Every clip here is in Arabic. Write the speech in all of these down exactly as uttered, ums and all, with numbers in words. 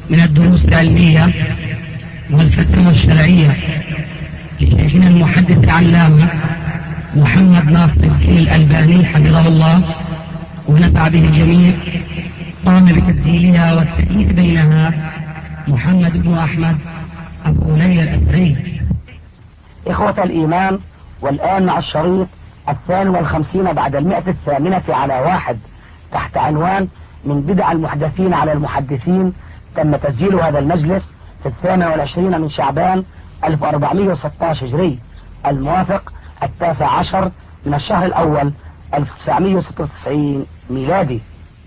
من الدروس العلمية والفتاوى الشرعية لشيخنا المحدث العلامة محمد ناصر الدين الألباني حفظه الله ونفع به الجميع، قام بتسجيلها والتأليف بينها محمد بن أحمد أبو ليلى الأثري. إخوة الإيمان، والآن مع الشريط الثاني والخمسين بعد المئة الثامنة على واحد تحت عنوان من بدع المحدثين على المحدثين. تم تسجيل هذا المجلس في الثامن والعشرين من شعبان ألف وأربعمائة وستة عشر هجري، الموافق التاسع عشر من الشهر الأول ألف وتسعمائة وستة وتسعين ميلادي.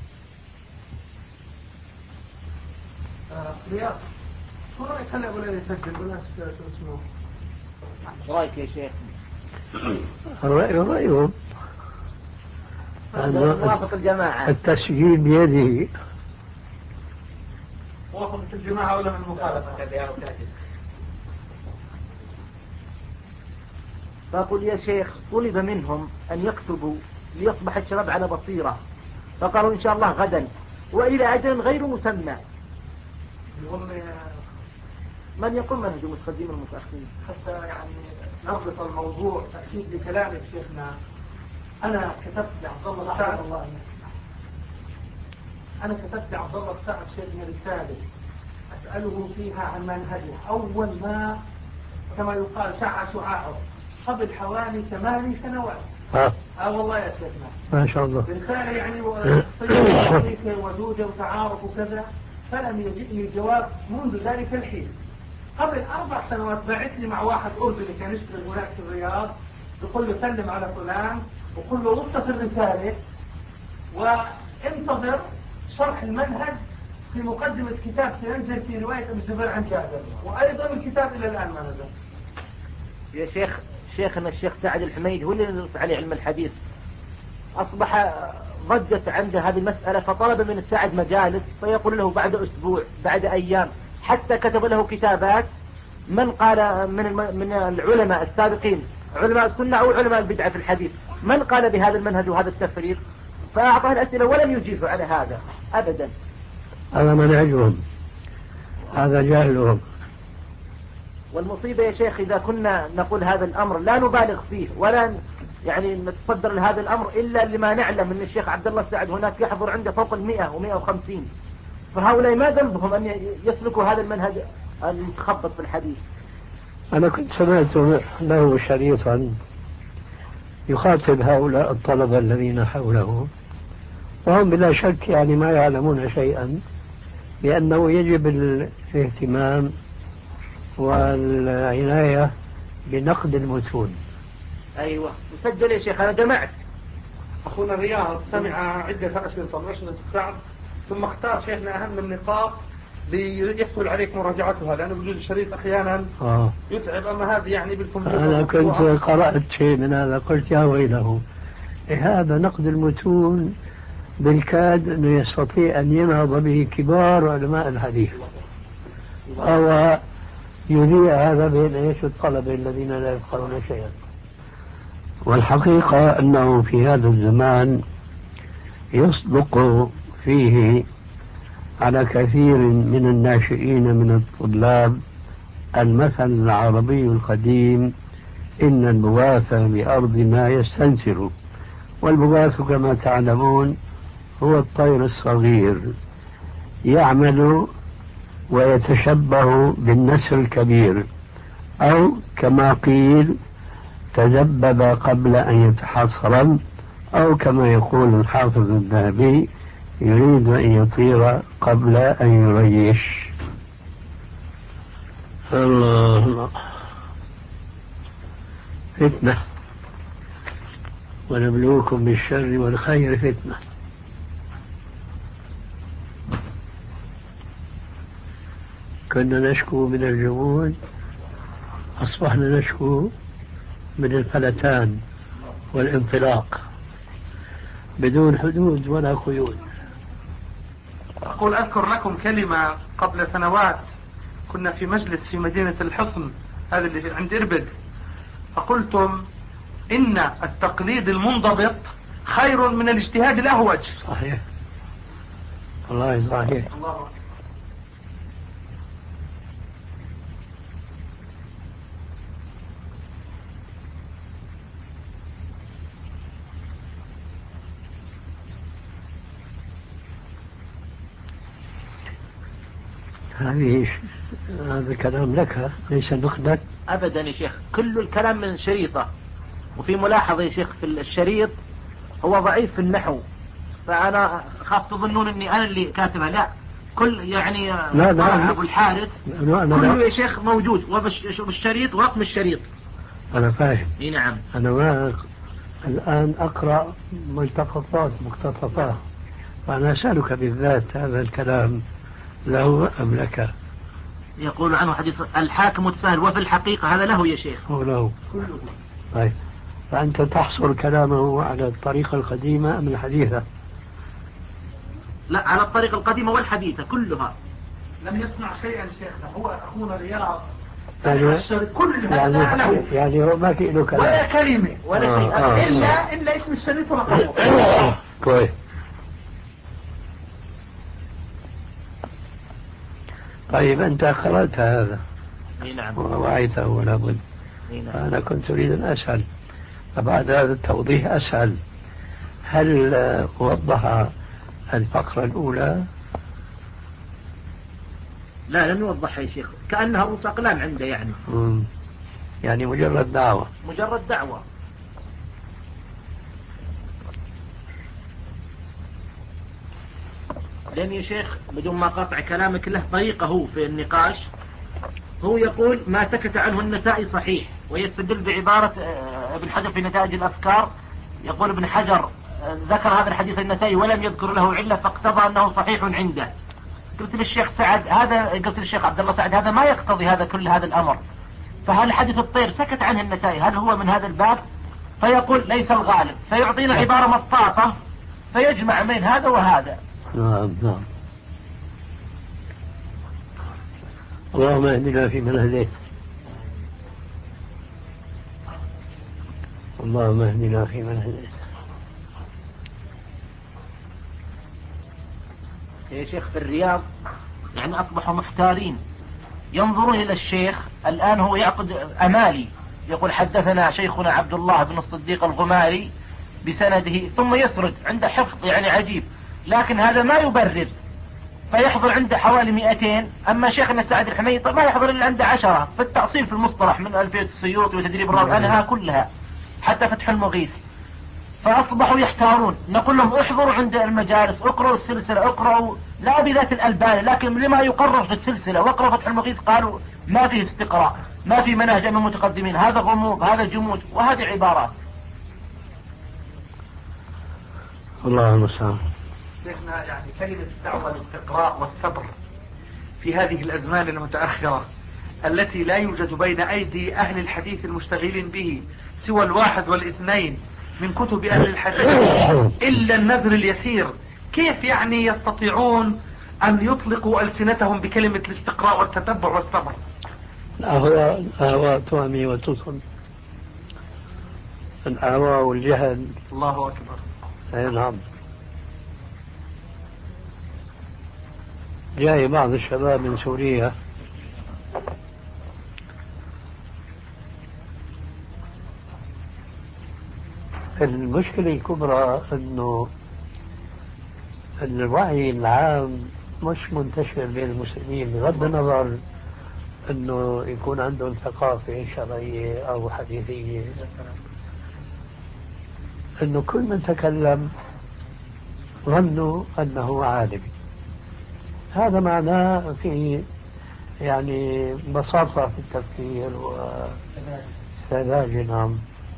رياض شو رأيك هلا ولا يسجل ولا شو اسمه؟ شو رأيك يا شيخ؟ الرأي رأيه، موافق الجماعة، التسجيل بيده. موافق الجماعة ولا من المخالفة؟ فقل يا شيخ طلب منهم أن يكتبوا ليصبح الشباب على بصيرة، فقالوا إن شاء الله غدا وإلى أجل غير مسمى. من يقول منهج المتقدمين والمتأخرين حتى يعني نربط الموضوع تأكيد لكلامك شيخنا. أنا كتبت لعبد الله السعد أنا كتبت لعبد الله السعد شيخنا رسالة أسأله فيها عن منهجه أول ما كما يقال شع شعاعه قبل حوالي ثماني سنوات. اه اه والله يا شيخنا ما شاء الله، رسالة يعني وصية ودودة وتعارف وكذا، فلم يجئني الجواب منذ ذلك الحين. قبل أربع سنوات بعث لي مع واحد أردني كان يشتغل هناك في الرياض، يقول له سلم على فلان وقل له وصف الرسالة وانتظر شرح المنهج في مقدمة كتاب سينزل في رواية أبي الزبير عن جابر، وأيضا الكتاب إلى الآن ما نزل. يا شيخ شيخنا الشيخ سعد الحميد هو اللي نزل عليه علم الحديث، أصبح ضجت عنده هذه المسألة فطلب من السعد مجالس، فيقول له بعد أسبوع بعد أيام، حتى كتب له كتابات من قال من من العلماء السابقين علماء السنة أو علماء البدعة في الحديث من قال بهذا المنهج وهذا التفريق، فأعطاه الأسئلة ولم يجيب على هذا أبدا. هذا منهجهم، هذا جاهلهم. والمصيبة يا شيخ إذا كنا نقول هذا الأمر لا نبالغ فيه ولا يعني نتصدر لهذا الأمر إلا لما نعلم من الشيخ عبد الله السعد هناك يحضر عنده فوق المئة ومئة وخمسين، فهؤلاء ما ذنبهم أن يسلكوا هذا المنهج المتخبط في الحديث. أنا كنت سمعت له شريطا يخاطب هؤلاء الطلبة الذين حوله، وهم بلا شك يعني ما يعلمون شيئا، لأنه يجب الاهتمام والعناية بنقد المتون. أيوة مسجل يا شيخ، أنا جمعت. أخونا رياض سمع عدة أشرطة من أشرطة السعد ثم اختار شيخنا أهم النقاط ليحصل عليك مراجعتها، لأنه بجوز الشريط أحيانا آه. يتعب، أما هذه يعني بالكمبيوتر. أنا كنت قرأت شيء من هذا قلت يا ويله، هذا نقد المتون بالكاد أنه يستطيع أن ينهض به كبار علماء الحديث، أو يذيع هذا بين ايش الطلبة الذين لا يفقهون شيئا. والحقيقة أنه في هذا الزمان يصدق فيه على كثير من الناشئين من الطلاب المثل العربي القديم: إن البغاث بأرضنا يستنسر. والبغاث كما تعلمون هو الطير الصغير يعمل ويتشبه بالنسر الكبير، أو كما قيل تذبب قبل أن يتحصرم، أو كما يقول الحافظ الذهبي يريد أن يطير قبل أن يريش. الله الله، فتنة، ونبلوكم بالشر والخير فتنة. كنا نشكو من الجمود، أصبحنا نشكو من الفلتان والانطلاق بدون حدود ولا قيود. أقول أذكر لكم كلمة قبل سنوات كنا في مجلس في مدينة الحصن هذا اللي عند إربد، فقلتم إن التقليد المنضبط خير من الاجتهاد الأهوج. صحيح، والله صحيح. الله. هذه هذا كلام لك ليس نقدا. أبدا يا شيخ، كل الكلام من شريطة. وفي ملاحظة يا شيخ في الشريط هو ضعيف في النحو، فأنا خاف تظنون أني أنا اللي كاتبها. لا، كل يعني لا لا أبو الحارث كله يا شيخ موجود، وبالشريط ورقم الشريط. أنا فاهم. اي نعم. أنا ما الآن أقرأ ملتقطات مقتطفات، وأنا أسألك بالذات هذا الكلام له أم لك؟ يقول عنه حديث الحاكم متساهل، وفي الحقيقة هذا له يا شيخ. هو له كله. طيب، فأنت تحصر كلامه على الطريقة القديمة أم الحديثة؟ لا، على الطريقة القديمة والحديثة كلها. لم يصنع شيئا شيخنا، هو أخونا رياض يعني كل يعني, هذا له، يعني هو ما في له كلام ولا كلمة ولا آه شيء آه إلا إلا اسم الشريط ورقمه. كويس. طيب أنت قرأت هذا؟ اي نعم. ووعيته ولا بد. نعم. أنا كنت أريد أن أسأل، فبعد هذا التوضيح أسأل، هل وضح الفقرة الأولى؟ لا، لم يوضحها يا شيخ، كأنها رؤوس أقلام عنده يعني. مم. يعني مجرد دعوة. مجرد دعوة. لأن يا شيخ بدون ما قاطع كلامك له طريقة هو في النقاش. هو يقول ما سكت عنه النسائي صحيح، ويستدل بعبارة ابن حجر في نتائج الأفكار. يقول ابن حجر ذكر هذا الحديث النسائي ولم يذكر له علة، فاقتضى أنه صحيح عنده. قلت للشيخ سعد هذا قلت للشيخ عبد الله سعد هذا ما يقتضي هذا كل هذا الأمر. فهل حديث الطير سكت عنه النسائي هل هو من هذا الباب؟ فيقول ليس الغالب، فيعطينا عبارة مطاطة فيجمع بين هذا وهذا. نعم نعم. اللهم اهدنا فيمن هديت، اللهم اهدنا فيمن هديت. يا شيخ في الرياض يعني أصبحوا محتارين، ينظرون إلى الشيخ الآن هو يعقد أمالي، يقول حدثنا شيخنا عبد الله بن الصديق الغماري بسنده، ثم يسرد عنده حفظ يعني عجيب، لكن هذا ما يبرر، فيحضر عنده حوالي مئتين. أما شيخنا سعد الحميد ما يحضر إلا عنده عشرة في التأصيل في المصطلح، من ألفية السيوط وتدريب الراوي أنها كلها حتى فتح المغيث. فأصبحوا يحتارون، نقول لهم احضروا عند المجالس، اقرأوا السلسلة، اقرأوا لا بذات الألباني لكن لما يقرر في السلسلة، واقرأوا فتح المغيث قالوا ما فيه استقراء، ما في منهج من المتقدمين، هذا غموض هذا جمود، وهذه عبارات. الله المستعان. شيخنا يعني كلمة الدعوة للاستقراء والصبر في هذه الأزمان المتأخرة التي لا يوجد بين أيدي أهل الحديث المشتغلين به سوى الواحد والاثنين من كتب أهل الحديث إلا النذر اليسير، كيف يعني يستطيعون أن يطلقوا ألسنتهم بكلمة الاستقراء والتتبع والصبر؟ الأهواء الأهواء تهمي وتصل، الأهواء والجهل. الله أكبر. أي نعم. جاي بعض الشباب من سوريا المشكلة الكبرى أنه الوعي العام مش منتشر بين المسلمين، بغض النظر أنه يكون عندهم ثقافة شرعية أو حديثية، أنه كل من تكلم ظنوا أنه عالم. هذا معناه في يعني بساطة في التفكير وسذاجة. نعم.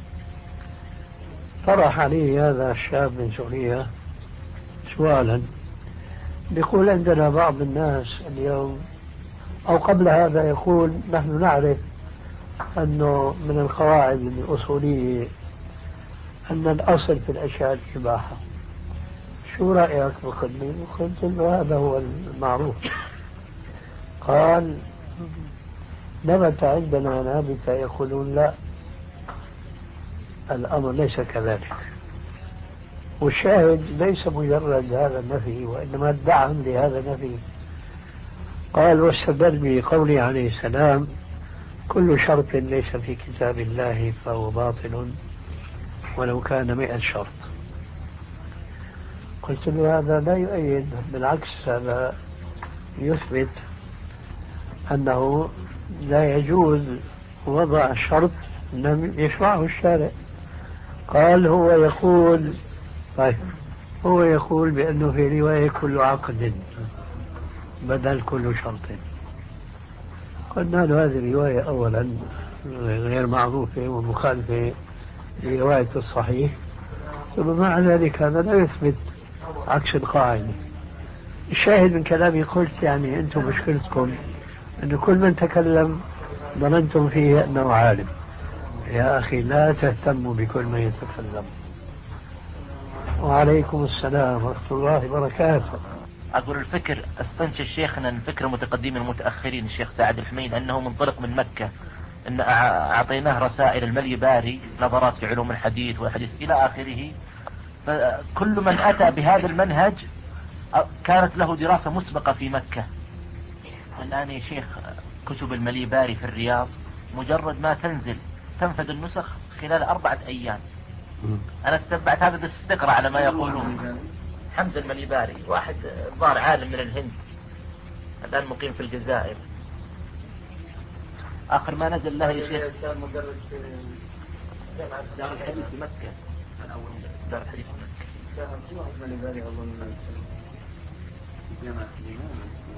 طرح علي هذا الشاب من سوريا سؤالا، بيقول عندنا بعض الناس اليوم أو قبل هذا يقول نحن نعرف أنه من القواعد الأصولية أن الأصل في الأشياء الإباحة، شو رأيك بخدمي؟ قلت له هذا هو المعروف. قال نبت عندنا نابتة يقولون لا، الأمر ليس كذلك. والشاهد ليس مجرد هذا النفي وإنما الدعم لهذا النفي. قال واستدل بقوله عليه السلام كل شرط ليس في كتاب الله فهو باطل ولو كان مئة شرط. قلت له هذا لا يؤيد، بالعكس هذا يثبت أنه لا يجوز وضع شرط لم يشرعه الشارع. قال هو يقول طيب هو يقول بأنه في رواية كل عقد بدل كل شرط. قلنا له هذه الرواية أولا غير معروفة ومخالفة لرواية الصحيح، ثم مع ذلك هذا لا يثبت عكس القاعدة. الشاهد من كلامي قلت يعني أنتم مشكلتكم أن كل من تكلم ظننتم فيه أنه عالم. يا أخي لا تهتموا بكل من يتكلم. وعليكم السلام ورحمة الله وبركاته. أقول الفكر استنشد شيخنا الفكر متقدمين المتأخرين الشيخ سعد الحميد أنه منطلق من مكة، أن أعطيناه رسائل الملي باري نظرات في علوم الحديث والحديث إلى آخره. فكل من أتى بهذا المنهج كانت له دراسة مسبقة في مكة. الآن يا شيخ كتب الملي باري في الرياض مجرد ما تنزل تنفذ النسخ خلال أربعة أيام. أنا استبعت هذا الاستقرأ على ما يقولون. حمد الملي باري واحد ظاهر عالم من الهند الآن مقيم في الجزائر. آخر ما نزل له يا شيخ كان مدرس في جامعة دار الحديث في مكة. كان أول دار الحديث في مكة. كان واحد ملي باري أظن جامعة الإمام.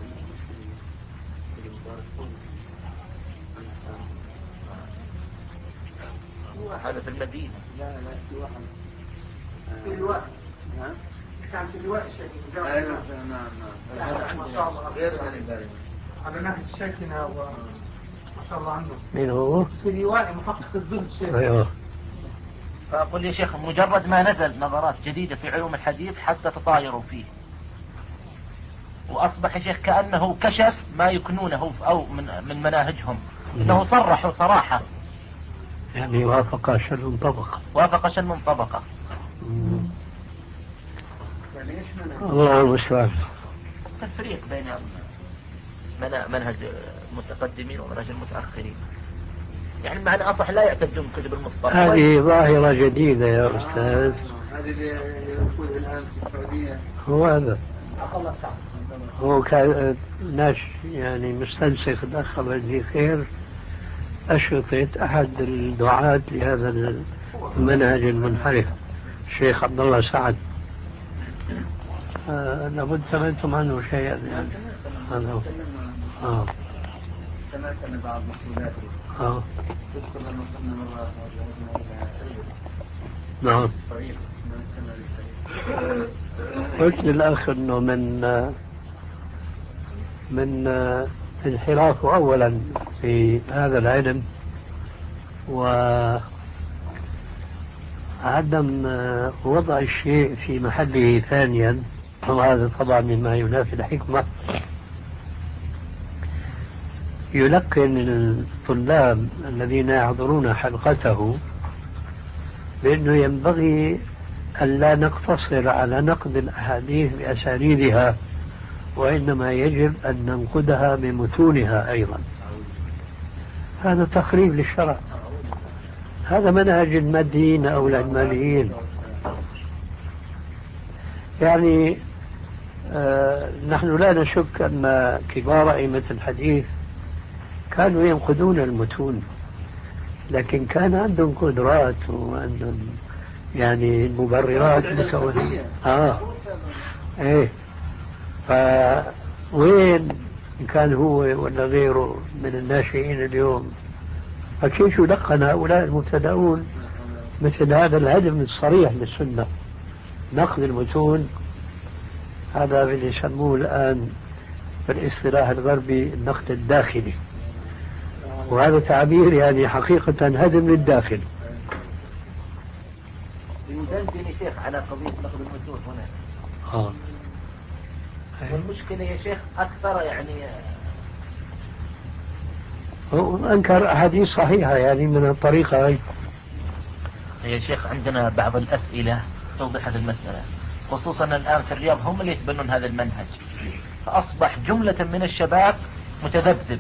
هذا في المدينة. لا لا في واحد في الوقت. ها؟ كان في الوقت شيء. أيوة نعم نعم. ما شاء الله غير من الباري. على ناحية شيخنا وما شاء الله عنه. مين هو؟ في روائي محقق الزهد شيخ. أيوه. فأقول يا شيخ مجرد ما نزل نظرات جديدة في علوم الحديث حتى تطايروا فيه، وأصبح يا شيخ كأنه كشف ما يكنونه أو من من مناهجهم، إنه صرحوا صراحة. يعني وافق شن طبقة. وافق شن طبقة. الله المستعان. تفريق بين منهج المتقدمين ومنهج المتأخرين. يعني معنى أصح لا يعتدون كتب المصطلح. هذه ظاهرة جديدة يا أستاذ. هذه اللي يقول الآن في السعودية. هو هذا. هو كان ناس يعني مستنسخ دخل في خير أشرطة أحد الدعاة لهذا المنهج المنحرف الشيخ عبد الله سعد. آه لابد سمعتم عنه شيئا يعني. هذا هو. آه. سمعت أن بعض مقولاتي. آه. تذكر لما كنا مرة نعم. قلت للأخ أنه من من انحرافه أولا في هذا العلم وعدم وضع الشيء في محله ثانيا، وهذا طبعا مما ينافي الحكمة. يلقن الطلاب الذين يحضرون حلقته بأنه ينبغي ألا نقتصر على نقد الأحاديث بأسانيدها، وإنما يجب أن ننقدها بمتونها أيضا. هذا تخريب للشرع. هذا منهج الماديين أو العلمانيين. يعني آه نحن لا نشك أن كبار أئمة الحديث كانوا ينقدون المتون، لكن كان عندهم قدرات وعندهم يعني مبررات متوازنة. اه ايه فوين كان هو ولا غيره من الناشئين اليوم؟ فكيف يلقن هؤلاء المبتدئون مثل هذا الهدم الصريح للسنة؟ نقد المتون هذا اللي يسموه الآن بالاصطلاح الغربي النقد الداخلي، وهذا تعبير يعني حقيقة هدم للداخل. يدندن شيخ على قضية نقد المتون هنا. آه. والمشكلة يا شيخ أكثر يعني هو أنكر أحاديث صحيحة يعني من الطريقة هاي. يا شيخ عندنا بعض الأسئلة توضح هذه المسألة، خصوصا الآن في الرياض هم اللي يتبنون هذا المنهج، فأصبح جملة من الشباب متذبذب.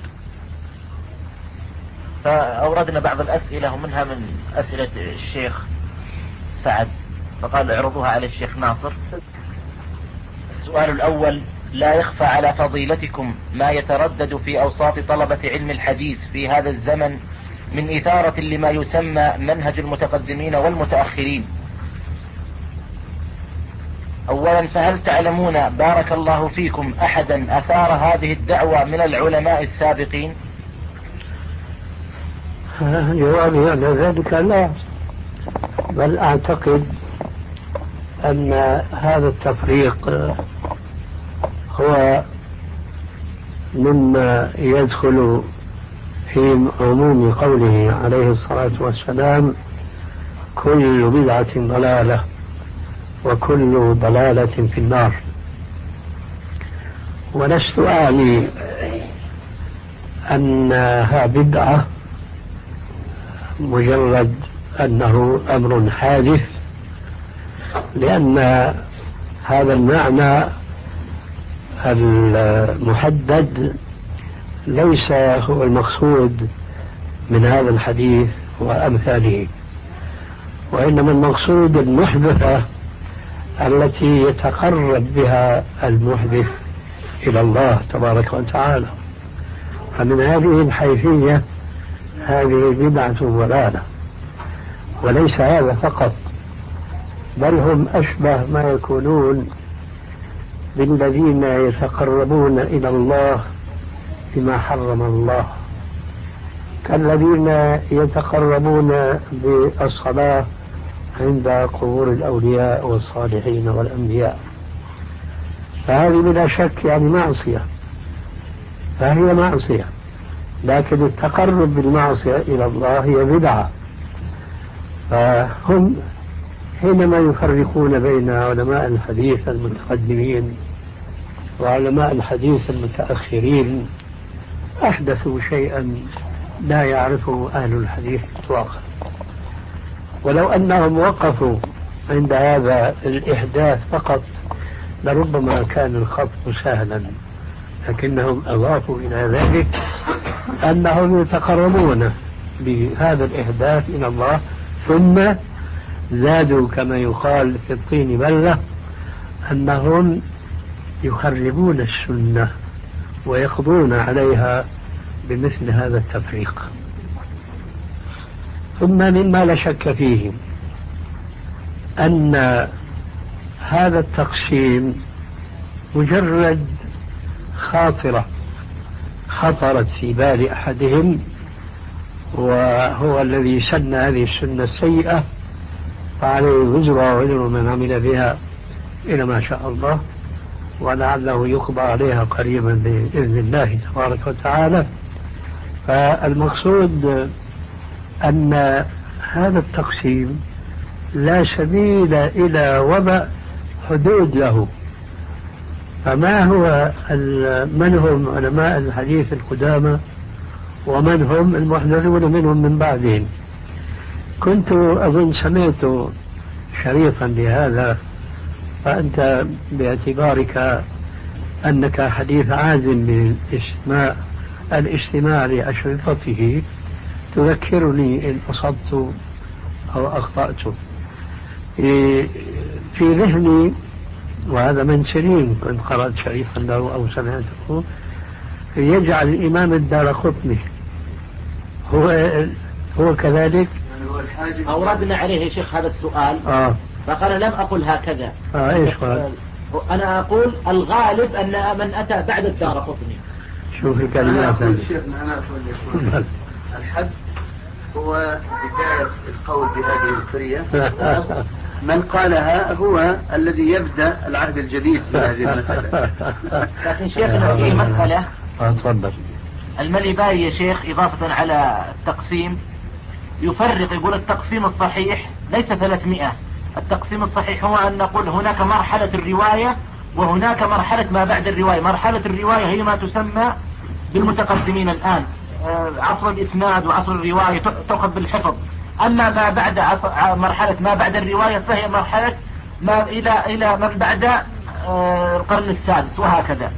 فأوردنا بعض الأسئلة ومنها من أسئلة الشيخ سعد، فقال اعرضوها على الشيخ ناصر. السؤال الأول: لا يخفى على فضيلتكم ما يتردد في أوساط طلبة علم الحديث في هذا الزمن من إثارة لما يسمى منهج المتقدمين والمتأخرين. أولا، فهل تعلمون بارك الله فيكم أحدا أثار هذه الدعوة من العلماء السابقين؟ جوابي على ذلك لا، بل أعتقد أن هذا التفريق هو مما يدخل في عموم قوله عليه الصلاة والسلام: كل بدعة ضلالة وكل ضلالة في النار. ولست أعني أنها بدعة مجرد أنه أمر حادث، لأن هذا المعنى المحدد ليس هو المقصود من هذا الحديث وأمثاله، وإنما المقصود المحدثة التي يتقرب بها المحدث إلى الله تبارك وتعالى. فمن هذه الحيثية هذه بدعة ضلالة. وليس هذا فقط، بل هم أشبه ما يكونون بالذين يتقربون إلى الله بما حرم الله، كالذين يتقربون بالصلاة عند قبور الأولياء والصالحين والأنبياء. فهذه بلا شك يعني معصية، فهي معصية، لكن التقرب بالمعصية إلى الله هي بدعة. فهم حينما يفرقون بين علماء الحديث المتقدمين وعلماء الحديث المتأخرين أحدثوا شيئا لا يعرفه أهل الحديث إطلاقا. ولو أنهم وقفوا عند هذا الإحداث فقط لربما كان الخط سهلا، لكنهم أضافوا إلى ذلك أنهم يتقربون بهذا الإحداث إلى الله، ثم زادوا كما يقال في الطين بلة أنهم يخربون السنة ويقضون عليها بمثل هذا التفريق. ثم مما لا شك فيه أن هذا التقسيم مجرد خاطرة خطرت في بال أحدهم، وهو الذي سن هذه السنة السيئة، فعليه وزر ووزر من عمل بها إلى ما شاء الله، ولعله يقضى عليها قريبا بإذن الله تبارك وتعالى. فالمقصود أن هذا التقسيم لا سبيل إلى وضع حدود له. فما هو من هم علماء الحديث القدامى ومن هم المحدثون منهم من بعدهم؟ كنت أظن سمعت شريطا لهذا، فأنت باعتبارك أنك حديث عازم من الاستماع الاستماع لأشرطته تذكرني إن أصبت أو أخطأت. في ذهني، وهذا من سنين كنت قرأت شريطا له أو سمعته، يجعل الإمام الدارقطني هو هو كذلك. أوردنا عليه يا شيخ هذا السؤال آه. فقال لم أقل هكذا. آه إيش قال؟ أنا أقول الغالب أن من أتى بعد الدارقطني. شوف الكلمات. أنا أقول الحد هو بداية القول بهذه الفرية. من قالها هو الذي يبدأ العهد الجديد في هذه المسألة. لكن شيخنا في مسألة تفضل. المليباي يا شيخ إضافة على التقسيم يفرق، يقول التقسيم الصحيح ليس ثلاثمائة. التقسيم الصحيح هو أن نقول هناك مرحلة الرواية وهناك مرحلة ما بعد الرواية. مرحلة الرواية هي ما تسمى بالمتقدمين الآن، عصر الإسناد وعصر الرواية تأخذ بالحفظ. أما ما بعد مرحلة ما بعد الرواية فهي مرحلة ما إلى إلى من بعد القرن السادس وهكذا،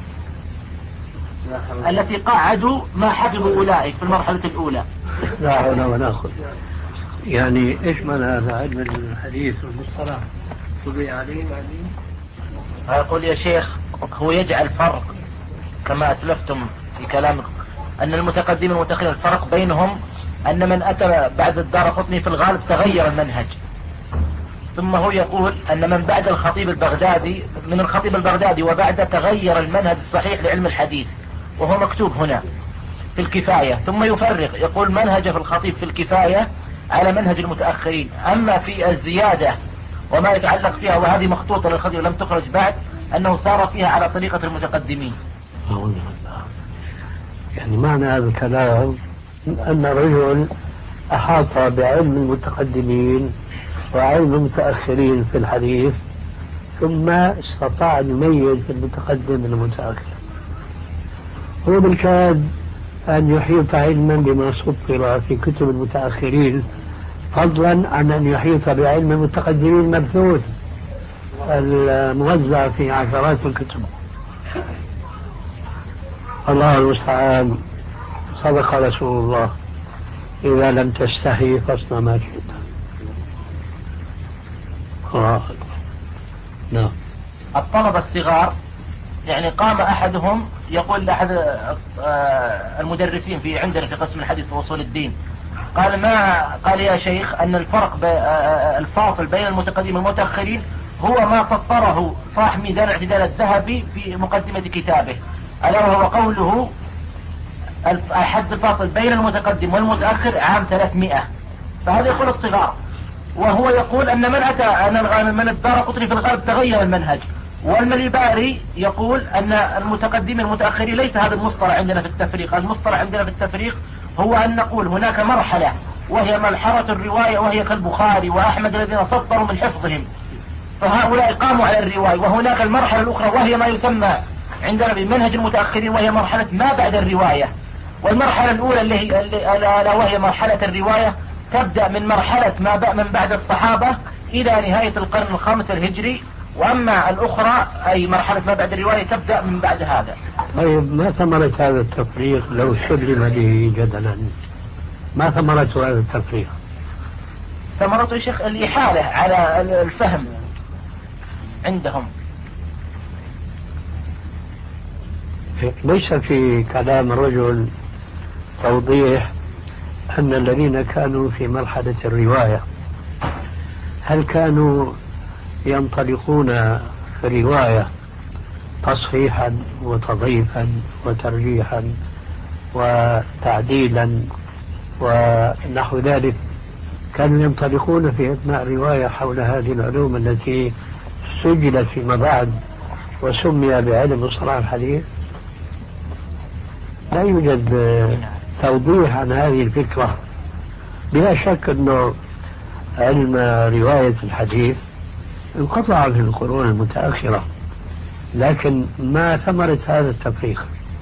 التي قعدوا ما حفظوا أولئك في المرحلة الأولى. لا حول ولا قوة. يعني إيش معنى هذا علم الحديث والمصطلح؟ تضيع عليه بعدين؟ أقول يا شيخ هو يجعل فرق كما أسلفتم في كلامك أن المتقدمين والمتأخرين الفرق بينهم أن من أتى بعد الدارقطني في الغالب تغير المنهج، ثم هو يقول أن من بعد الخطيب البغدادي من الخطيب البغدادي وبعد تغير المنهج الصحيح لعلم الحديث، وهو مكتوب هنا في الكفاية. ثم يفرق يقول منهج في الخطيب في الكفاية على منهج المتأخرين، أما في الزيادة وما يتعلق فيها وهذه مخطوطة للخطيب لم تخرج بعد أنه صار فيها على طريقة المتقدمين. يعني معنى هذا الكلام أن رجل أحاط بعلم المتقدمين وعلم المتأخرين في الحديث، ثم استطاع أن يميز المتقدم من المتأخر. هو بالكاد أن يحيط علما بما سطر في كتب المتأخرين، فضلا عن أن يحيط بعلم المتقدمين مبثوث الموزع في عشرات الكتب. الله المستعان. صدق رسول الله: إذا لم تستحي فاصنع ما شئت. نعم. الطلبة الصغار يعني قام أحدهم يقول لأحد المدرسين في عندنا في قسم الحديث وأصول الدين، قال ما قال يا شيخ أن الفرق الفاصل بين المتقدمين والمتأخرين هو ما سطره صاحب ميزان الاعتدال الذهبي في مقدمة كتابه، ألا وهو قوله الحد الفاصل بين المتقدم والمتأخر عام ثلاثمائة. فهذا يقول الصغار، وهو يقول أن من أتى أن من الدارقطني في الغالب تغير المنهج. والمليباري يقول أن المتقدمين والمتأخرين ليس هذا المصطلح عندنا في التفريق. المصطلح عندنا في التفريق هو أن نقول هناك مرحلة وهي مرحلة الرواية، وهي كالبخاري وأحمد الذين سطروا من حفظهم، فهؤلاء قاموا على الرواية. وهناك المرحلة الأخرى وهي ما يسمى عندنا بمنهج المتأخرين، وهي مرحلة ما بعد الرواية. والمرحلة الأولى اللي هي اللي وهي مرحلة الرواية تبدأ من مرحلة ما من بعد الصحابة إلى نهاية القرن الخامس الهجري، وأما الأخرى أي مرحلة ما بعد الرواية تبدأ من بعد هذا. طيب ما ثمرة هذا التفريق لو سلم به جدلا؟ ما ثمرة هذا التفريق؟ ثمرته يا شيخ الإحالة على الفهم عندهم. ليس في كلام الرجل توضيح أن الذين كانوا في مرحلة الرواية هل كانوا ينطلقون في الرواية تصحيحا وتضعيفا وترجيحا وتعديلا ونحو ذلك؟ كانوا ينطلقون في أثناء الرواية حول هذه العلوم التي سجلت فيما بعد وسمي بعلم مصطلح الحديث؟ لا يوجد توضيح عن هذه الفكرة. بلا شك أنه علم رواية الحديث انقطع في القرون المتأخرة، لكن ما ثمرة هذا التفريق؟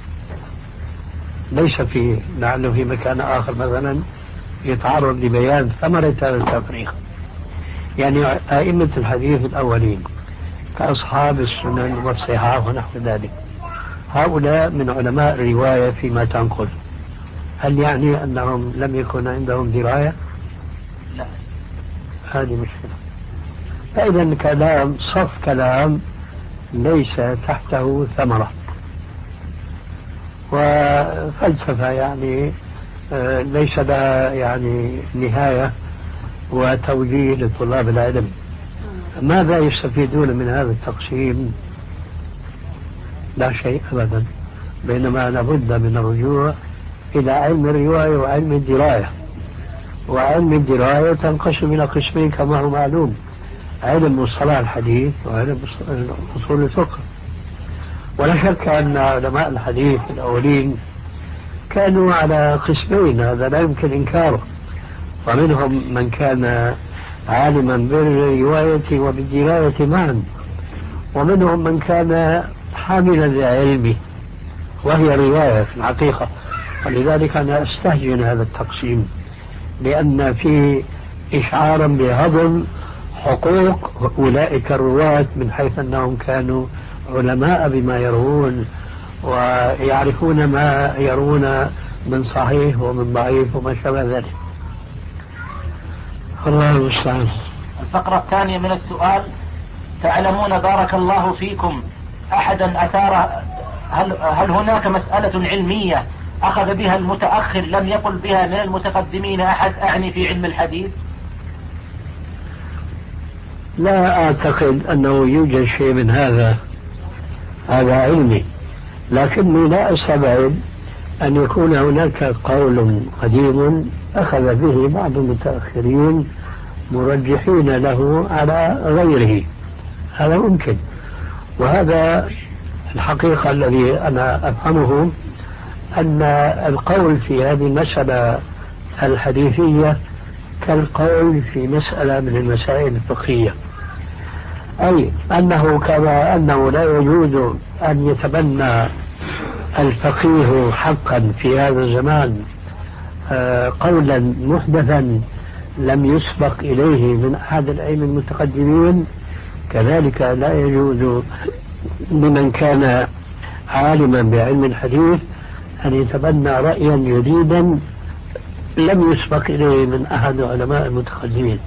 ليس في لعله في مكان آخر مثلا يتعرض لبيان ثمرة هذا التفريق. يعني أئمة الحديث الأولين كأصحاب السنن والصحاح ونحو ذلك، هؤلاء من علماء الرواية فيما تنقل، هل يعني أنهم لم يكن عندهم دراية؟ لا، هذه مشكلة. فإذا كلام صف كلام ليس تحته ثمرة، وفلسفة يعني ليس لها يعني نهاية وتوجيه لطلاب العلم. ماذا يستفيدون من هذا التقسيم؟ لا شيء أبدا، بينما لابد من الرجوع إلى علم الرواية وعلم الدراية. وعلم الدراية تنقسم إلى قسمين كما هو معلوم: علم مصطلح الحديث وعلم أصول الفقه. ولا شك أن علماء الحديث الأولين كانوا على قسمين، هذا لا يمكن إنكاره. ومنهم من كان عالما بالرواية وبالدراية معا، ومنهم من كان حاملا لعلمه وهي رواية في الحقيقة. ولذلك أنا أستهجن هذا التقسيم، لأن فيه إشعارا بهضم حقوق أولئك الرواة من حيث أنهم كانوا علماء بما يروون ويعرفون ما يرون من صحيح ومن ضعيف وما شابه ذلك. الله المستعان. الفقرة الثانية من السؤال: تعلمون بارك الله فيكم أحدا أثار، هل, هل هناك مسألة علمية أخذ بها المتأخر لم يقل بها من المتقدمين أحد، أعني في علم الحديث؟ لا أعتقد أنه يوجد شيء من هذا، هذا علمي، لكني لا أستبعد أن يكون هناك قول قديم أخذ به بعض المتأخرين مرجحين له على غيره، هذا ممكن. وهذا الحقيقة الذي أنا أفهمه، أن القول في هذه المسألة الحديثية كالقول في مسألة من المسائل الفقهية، أي أنه كما أنه لا يجوز أن يتبنى الفقيه حقا في هذا الزمان قولا محدثا لم يسبق إليه من أحد الأئمة المتقدمين، كذلك لا يجوز لمن كان عالما بعلم الحديث أن يتبنى رأيا جديدا لم يسبق إليه من أحد علماء المتقدمين.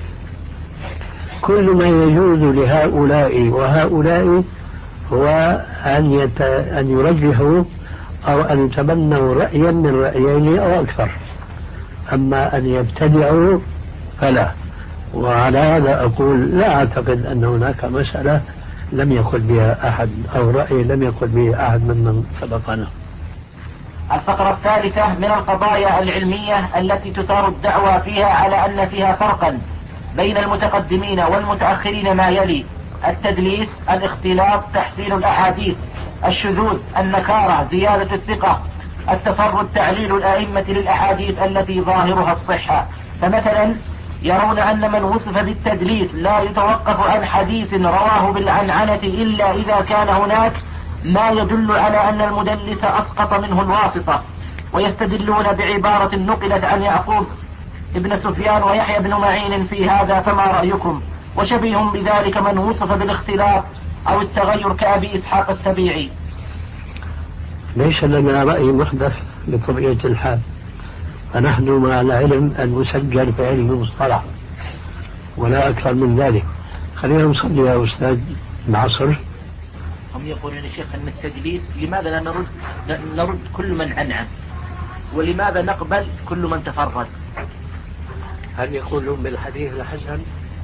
كل ما يجوز لهؤلاء وهؤلاء هو أن, يت... أن يرجحوا أو أن يتبنوا رأيا من رأيين أو أكثر، أما أن يبتدعوا فلا. وعلى هذا أقول لا أعتقد أن هناك مسألة لم يقل بها أحد أو رأي لم يقل به أحد ممن سبقنا. الفقرة الثالثة من القضايا العلمية التي تثار الدعوى فيها على أن فيها فرقا بين المتقدمين والمتأخرين ما يلي: التدليس، الاختلاط، تحسين الأحاديث، الشذوذ، النكارة، زيادة الثقة، التفرد، تعليل الأئمة للأحاديث التي ظاهرها الصحة. فمثلا يرون أن من وصف بالتدليس لا يتوقف عن حديث رواه بالعنعنة إلا إذا كان هناك ما يدل على أن المدلس أسقط منه الواسطة، ويستدلون بعبارة نقلت عن يعقوب ابن سفيان ويحيى بن معين في هذا، فما رأيكم؟ وشبيه بذلك من وصف بالاختلاط أو التغير كأبي إسحاق السبيعي. ليس لنا رأي محدث بطبيعة الحال، فنحن مع العلم المسجل في علم المصطلح ولا أكثر من ذلك. خلينا نصلي يا أستاذ العصر. هم يقولون يا شيخ أن التدليس لماذا لا نرد, نرد كل من عنعن، ولماذا نقبل كل من تفرد؟ هل يقولون بالحديث الحسن؟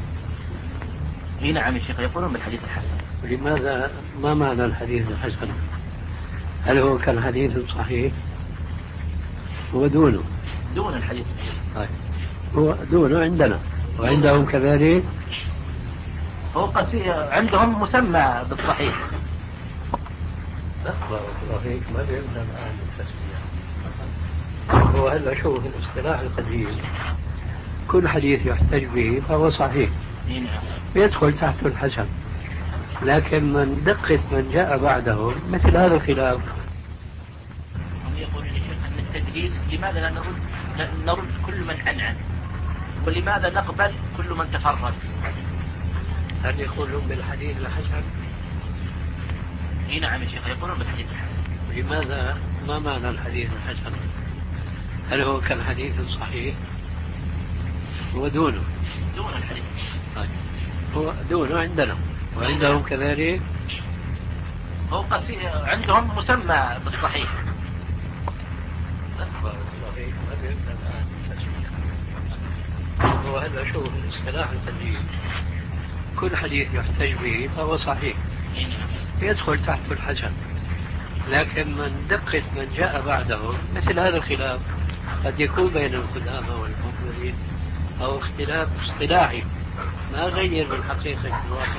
اي نعم يا شيخ، يقولون بالحديث الحسن. لماذا؟ ما معنى الحديث الحسن؟ هل هو كان حديث صحيح؟ هو دونه دون الحديث. طيب هو دونه عندنا وعندهم كذلك. هو قصي عندهم مسمى بالصحيح. لا صحيح ما بيبدأ الآن التسمية. هو هلا شوف الاصطلاح القديم كل حديث يحتج به فهو صحيح يدخل تحت الحسن، لكن من دقة من جاء بعده مثل هذا الخلاف. هم يقولون يا شيخ أن التدليس لماذا لا نرد, نرد كل من عنعن، ولماذا نقبل كل من تفرد؟ هل يقولون بالحديث الحسن؟ اي نعم يا شيخ، يقولون بالحديث الحسن. لماذا؟ ما معنى الحديث الحسن؟ هل هو كان حديث صحيح؟ هو دونه دون الحديث. طيب هو دونه عندنا وعندهم كذلك. هو قصي عندهم مسمى بالصحيح. صحيح ما بيبدأ الآن التسمية. هو هلا شوف الاصطلاح القديم كل حديث يحتج به فهو صحيح يدخل تحت الحسن، لكن من دقة من جاء بعده مثل هذا الخلاف قد يكون بين القدامى والمقبلين أو اختلاف اصطلاحي ما غير من حقيقة الواقع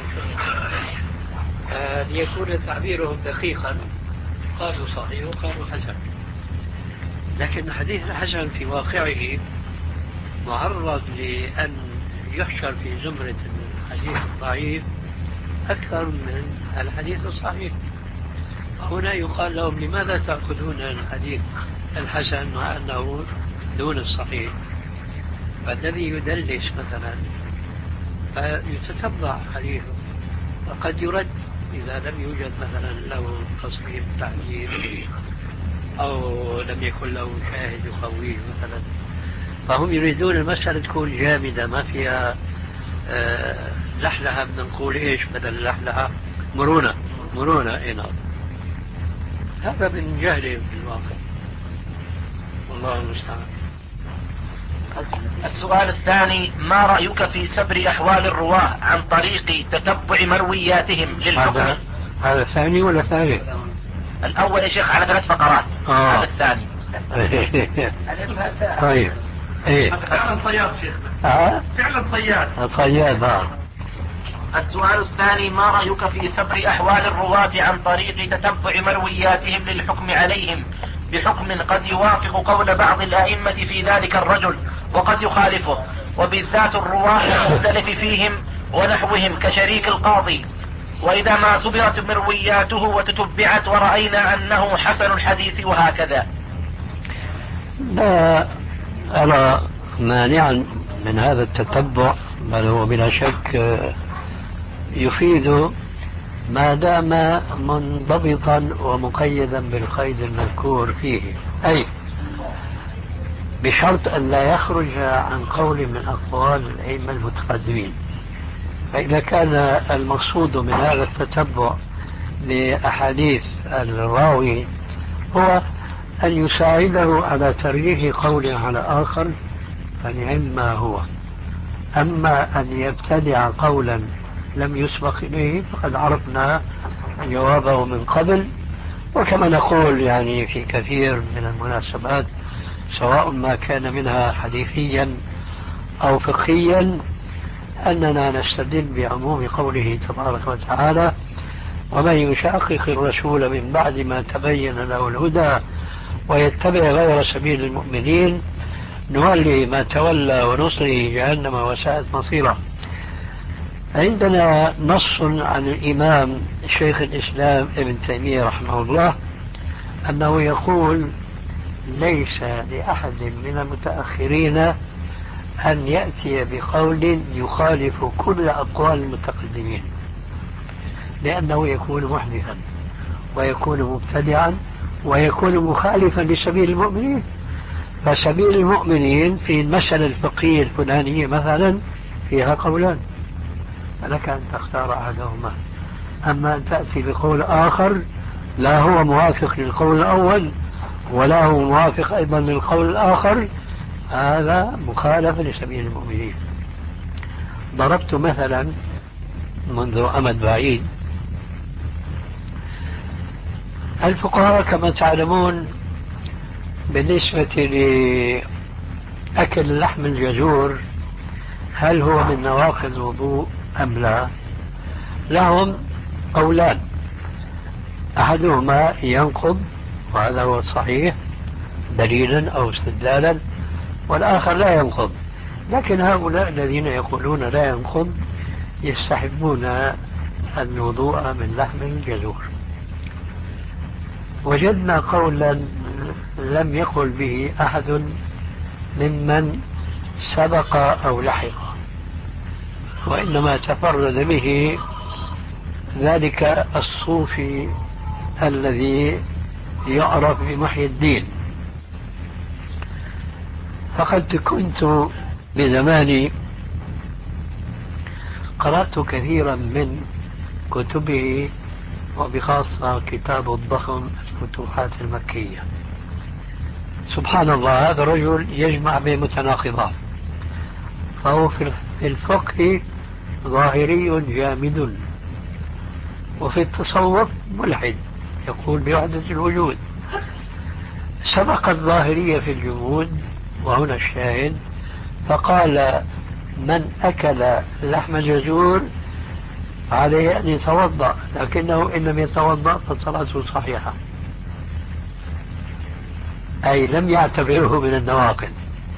آه ليكون تعبيرهم دقيقا قالوا صحيح وقالوا حسن. لكن الحديث الحسن في واقعه معرض لأن يحشر في زمرة الحديث الضعيف أكثر من الحديث الصحيح. هنا يقال لهم لماذا تأخذون الحديث الحسن مع أنه دون الصحيح؟ فالذي يدلس مثلا فيتتبع حديثه وقد يرد إذا لم يوجد مثلا له تصريح تعجيل أو لم يكن له شاهد يقويه مثلا. فهم يريدون المسألة تكون جامدة ما فيها آه لحلها، بدنا نقول إيش بدل لحلها؟ مرونة. مرونة. إيه نعم. هذا من جهلهم في الواقع، والله المستعان. السؤال الثاني: ما رأيك في سبر أحوال الرواة عن طريق تتبع مروياتهم للحكم؟ هذا هذا ثاني ولا ثالث؟ الأول يا شيخ على ثلاث فقرات. آه. هذا الثاني. طيب. ايه فعلا صياد شيخنا. ها؟ فعلا صياد. صياد. ها. السؤال الثاني: ما رأيك في سبر أحوال الرواة عن طريق تتبع مروياتهم للحكم عليهم بحكم قد يوافق قول بعض الأئمة في ذلك الرجل وقد يخالفه، وبالذات الرواة المختلف فيهم ونحوهم كشريك القاضي، وإذا ما سبرت مروياته وتتبعت ورأينا أنه حسن الحديث وهكذا؟ لا أرى مانعا من هذا التتبع، بل هو بلا شك يفيد ما دام منضبطا ومقيدا بالقيد المذكور فيه، أي بشرط أن لا يخرج عن قول من أقوال الأئمة المتقدمين. فإذا كان المقصود من هذا التتبع لأحاديث الراوي هو أن يساعده على ترجيح قول على آخر فنعم ما هو. أما أن يبتدع قولا لم يسبق إليه فقد عرفنا جوابه من قبل. وكما نقول يعني في كثير من المناسبات سواء ما كان منها حديثيا أو فقهيا أننا نستدل بعموم قوله تبارك وتعالى: ومن يشاقق الرسول من بعد ما تبين له الهدى ويتبع غير سبيل المؤمنين نولي ما تولى ونصره جهنم وساءت مصيره. عندنا نص عن الإمام شيخ الإسلام ابن تيمية رحمه الله أنه يقول: ليس لأحد من المتأخرين أن يأتي بقول يخالف كل أقوال المتقدمين، لأنه يكون محدثا ويكون مبتدعا ويكون مخالفا لسبيل المؤمنين. فسبيل المؤمنين في المسألة الفقهية الفلانية مثلا فيها قولان، فلك أن تختار أحدهما. أما أن تأتي بقول آخر لا هو موافق للقول الأول ولا هو موافق أيضا للقول الآخر، هذا مخالف لسبيل المؤمنين. ضربت مثلا منذ أمد بعيد، الفقهاء كما تعلمون بالنسبة لأكل لحم الجزور هل هو من نواقض الوضوء أم لا؟ لهم قولان: أحدهما ينقض وهذا هو الصحيح دليلا أو استدلالا، والآخر لا ينقض. لكن هؤلاء الذين يقولون لا ينقض يستحبون الوضوء من لحم الجزور. وجدنا قولا لم يقل به أحد ممن سبق أو لحق، وإنما تفرد به ذلك الصوفي الذي يعرف بمحي الدين. فقد كنت بزماني قرأت كثيرا من كتبه، وبخاصة كتاب الضخم الفتوحات المكية. سبحان الله، هذا الرجل يجمع بين متناقضات، فهو في الفقه ظاهري جامد، وفي التصوف ملحد يقول بوحدة الوجود. سبق الظاهرية في الجمود، وهنا الشاهد، فقال: من أكل لحم الجزور عليه أن يتوضأ، لكنه إن لم يتوضأ فصلاته صحيحة، أي لم يعتبره من النواقض.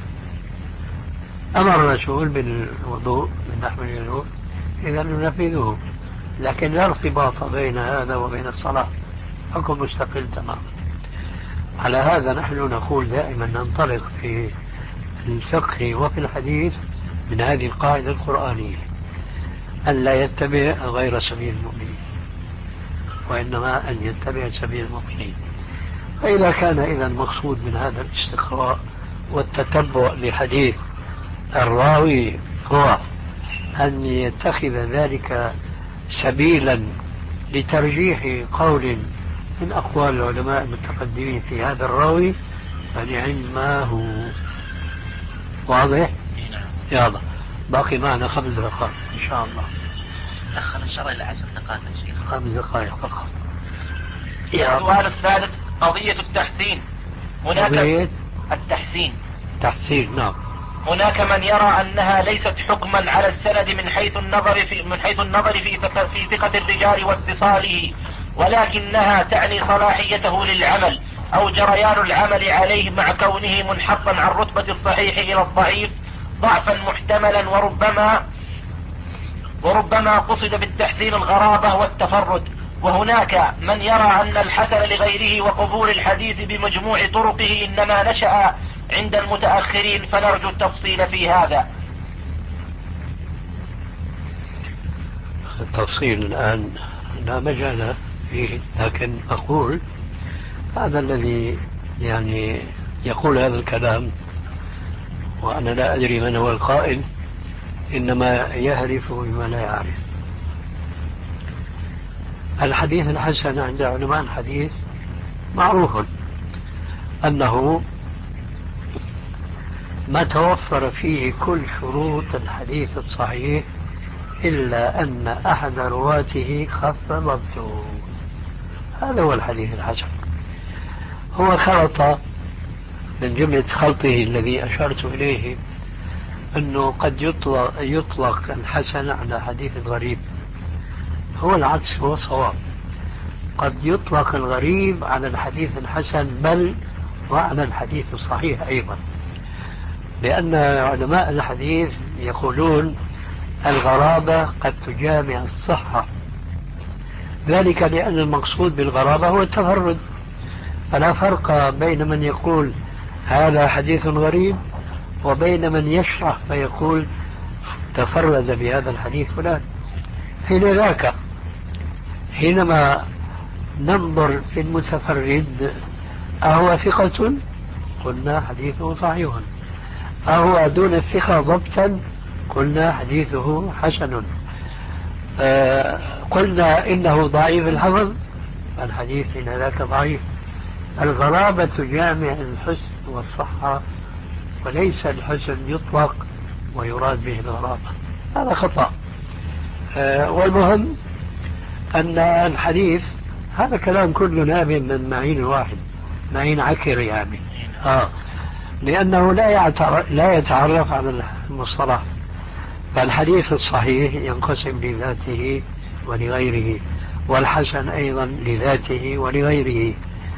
أمر الرسول بالوضوء من لحم الجزور، إذا ننفذه، لكن لا ارتباط بين هذا وبين الصلاة، حكم مستقل تماما. على هذا نحن نقول دائما ننطلق في الفقه وفي الحديث من هذه القاعدة القرآنية: أن لا يتبع غير سبيل المؤمنين، وإنما أن يتبع سبيل المؤمنين. فإذا كان إذا المقصود من هذا الاستقراء والتتبع لحديث الراوي هو أن يتخذ ذلك سبيلا لترجيح قول من أقوال العلماء المتقدمين في هذا الراوي فنعم ما هو. واضح؟ يلا باقي معنا خمس دقائق إن شاء الله. أخر إن شاء الله إلى عشر دقائق يا شيخ. خمس دقائق فقط. السؤال الثالث قضية التحسين. هناك قضية التحسين. تحسين نعم. هناك من يرى أنها ليست حكما على السند من حيث النظر في من حيث النظر في في ثقة الرجال واتصاله، ولكنها تعني صلاحيته للعمل أو جريان العمل عليه مع كونه منحطا عن رتبة الصحيح إلى الضعيف ضعفا محتملا، وربما وربما قصد بالتحسين الغرابة والتفرد. وهناك من يرى أن الحسن لغيره وقبول الحديث بمجموع طرقه إنما نشأ عند المتأخرين، فنرجو التفصيل في هذا. التفصيل الآن لا مجال فيه، لكن أقول هذا الذي يعني يقول هذا الكلام وأنا لا أدري من هو القائل إنما يهرف بما لا يعرف. الحديث الحسن عند علماء الحديث معروف أنه ما توفر فيه كل شروط الحديث الصحيح إلا أن أحد رواته خف ضبطه. هذا هو الحديث الحسن. هو خلط من جملة خلطه الذي أشرت إليه أنه قد يطلق, يطلق الحسن على حديث الغريب. هو العكس، هو صواب. قد يطلق الغريب على الحديث الحسن بل وعلى الحديث الصحيح أيضا، لأن علماء الحديث يقولون الغرابة قد تجامع الصحة، ذلك لأن المقصود بالغرابة هو التفرد. فلا فرق بين من يقول هذا حديث غريب وبين من يشرح فيقول تفرد بهذا الحديث فلان. حين ذاك حينما ننظر في المتفرد أهو ثقة قلنا حديثه صحيح، أهو دون الثقة ضبطا قلنا حديثه حسن، آه قلنا إنه ضعيف الحفظ الحديث حين ذاك ضعيف. الغرابة جامع الحسن والصحة، وليس الحسن يطلق ويراد به الغرابة، هذا خطأ. آه والمهم أن الحديث هذا كلام كله نابع من معين واحد، معين عكر يعني آه لأنه لا يعترف لا يتعرف على المصطلح. فالحديث الصحيح ينقسم لذاته ولغيره، والحسن أيضا لذاته ولغيره.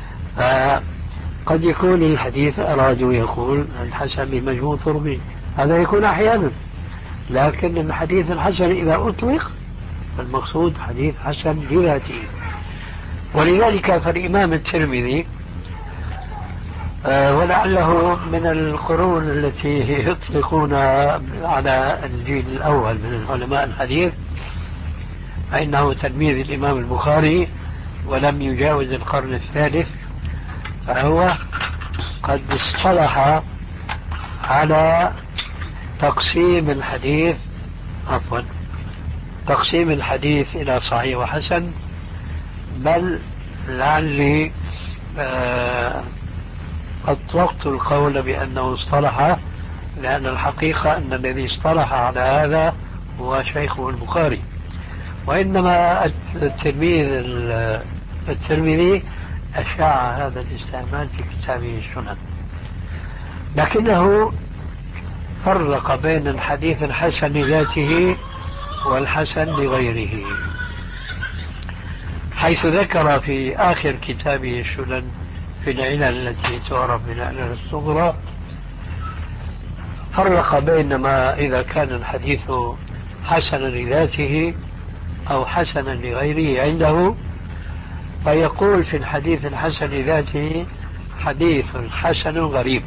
فقد يكون الحديث أرادوا يقول الحسن بمجموع طرقه، هذا يكون أحيانا، لكن الحديث الحسن إذا أطلق المقصود حديث حسن لذاته. ولذلك فالإمام الترمذي أه ولعله من القرون التي يطلقون على الجيل الأول من علماء الحديث، فإنه تلميذ الإمام البخاري ولم يجاوز القرن الثالث، فهو قد اصطلح على تقسيم الحديث عفوا تقسيم الحديث إلى صحيح وحسن. بل لعلي أه أطلقت القول بأنه اصطلح، لأن الحقيقة أن الذي اصطلح على هذا هو شيخه البخاري، وإنما التلميذ الترمذي أشاع هذا الاستعمال في كتابه السنن، لكنه فرق بين الحديث الحسن لذاته والحسن لغيره، حيث ذكر في آخر كتابه السنن في العلل التي تعرف بالعلل الصغرى، فرق بين ما إذا كان الحديث حسنا لذاته أو حسنا لغيره عنده، فيقول في الحديث الحسن لذاته حديث حسن غريب.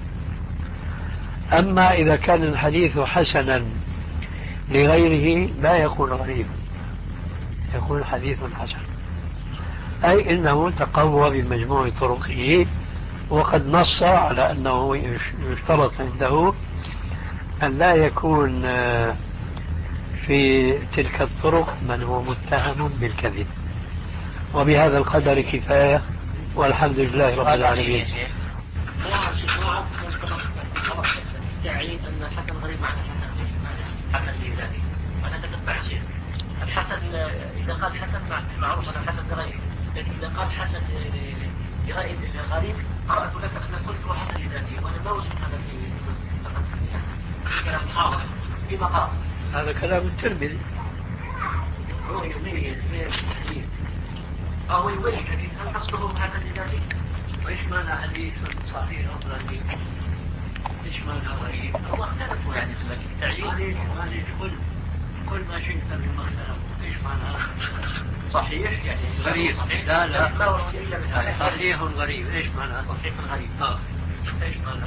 أما إذا كان الحديث حسنا لغيره لا يقول غريب، يقول حديث حسن، أي إنه تقوى بمجموع طرقه. وقد نص على أنه يشترط عنده أن لا يكون في تلك الطرق من هو متهم بالكذب، وبهذا القدر كفاية، والحمد لله رب العالمين. تعيين أن حسن غريب معنى حسن الهلالي. أنا تتبع شيء الحسن إذا قال حسن معروف أن حسن غريب، لكن إذا قال حسن لغريب لغريب قرأت لك أن قلت هو حسن الهلالي، وأنا لا أوجد هذا في كلام حاضر في مقام. هذا كلام الترمذي. هو يميز بين الحديث أو يوجد حديث هل قصده حسن الهلالي؟ وإيش معنى حديث صحيح أو غريب؟ إيش معنى غريب؟ هو اختلفوا يعني في التعليل. معليش معليش كل كل ما شئت في المختلف. إيش معنى صحيح يعني غريب؟ صحيح. لا لا لا صحيح غريب. إيش معنى صحيح غريب؟ آه إيش معنى؟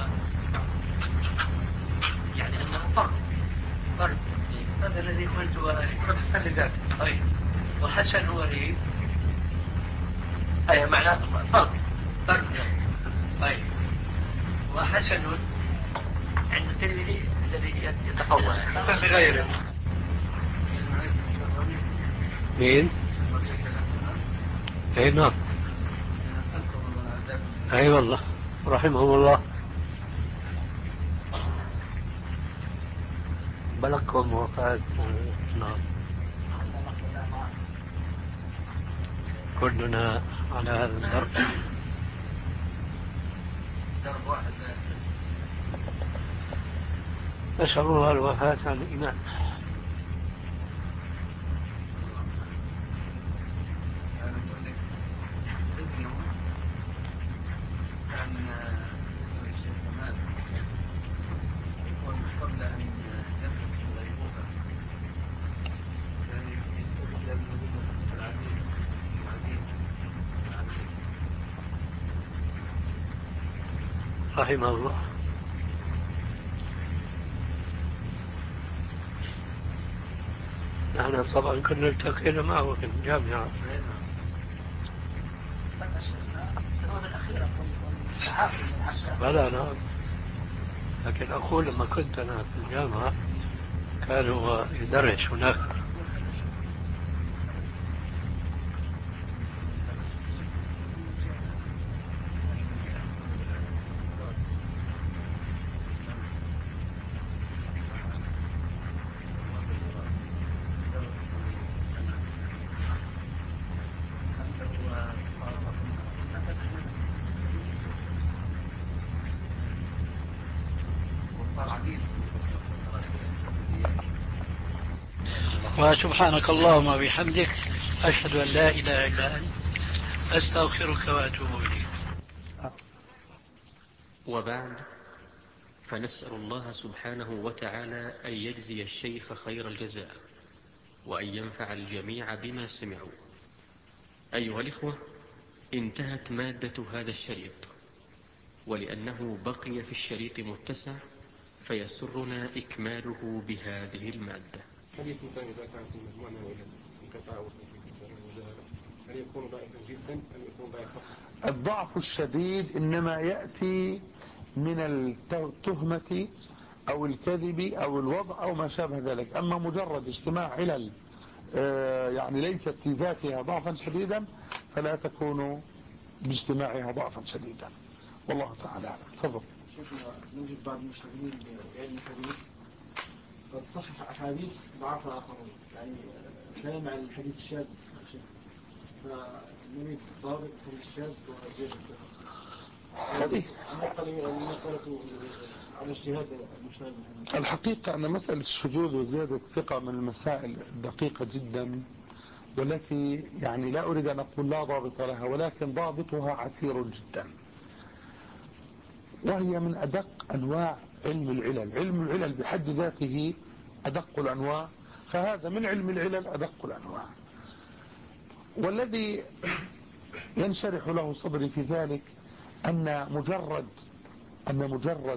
يعني أنه فرق فرق. هذا الذي قلت فرق حسن لذاته. طيب وحسن غريب أي معنى فرق فرق يعني. طيب وحسن عند الترمذي الذي يتفوق بغيره. مين؟ اي نعم. اي والله رحمه الله. بلغكم وفاة نعم. كلنا على هذا الدرب. نسأل الله الوفاة عن الإيمان. قبل أن يدخل في الغيبوبة يعني يلتفت إلى العديد العديد العديد رحمه الله. نحن طبعا كنا التقينا معه في الجامعة. بلى نعم. لكن أقول لما كنت أنا في الجامعة كان هو يدرس هناك. وسبحانك اللهم وبحمدك أشهد أن لا إله إلا أنت أستغفرك وأتوب إليك. وبعد، فنسأل الله سبحانه وتعالى أن يجزي الشيخ خير الجزاء وأن ينفع الجميع بما سمعوا. أيها الإخوة، انتهت مادة هذا الشريط، ولأنه بقي في الشريط متسع فيسرنا إكماله بهذه المادة. حديث مثلا إذا كان في المجموعة إلى انقطاع هل يكون ضعيفا جدا أم يكون ضعيف فقط؟ الضعف الشديد إنما يأتي من التهمة أو الكذب أو الوضع أو ما شابه ذلك. أما مجرد اجتماع علل يعني ليست في ذاتها ضعفا شديدا فلا تكون باجتماعها ضعفا شديدا. والله تعالى أعلم. تفضل. نجد بعض المشاهدين بعلم الحديث قد صحح أحاديث ضعفها آخرون، يعني كلام عن الحديث الشاذ، فنريد ضابط الحديث الشاذ وزيادة هذه المسألة على اجتهاد المجتهد. الحقيقة أن مسألة الشذوذ وزيادة الثقة من المسائل الدقيقة جدا، والتي يعني لا أريد أن أقول لا ضابط لها، ولكن ضابطها عسير جدا، وهي من أدق أنواع علم العلل. علم العلل بحد ذاته أدق الأنواع، فهذا من علم العلل أدق الأنواع. والذي ينشرح له صدري في ذلك أن مجرد أن مجرد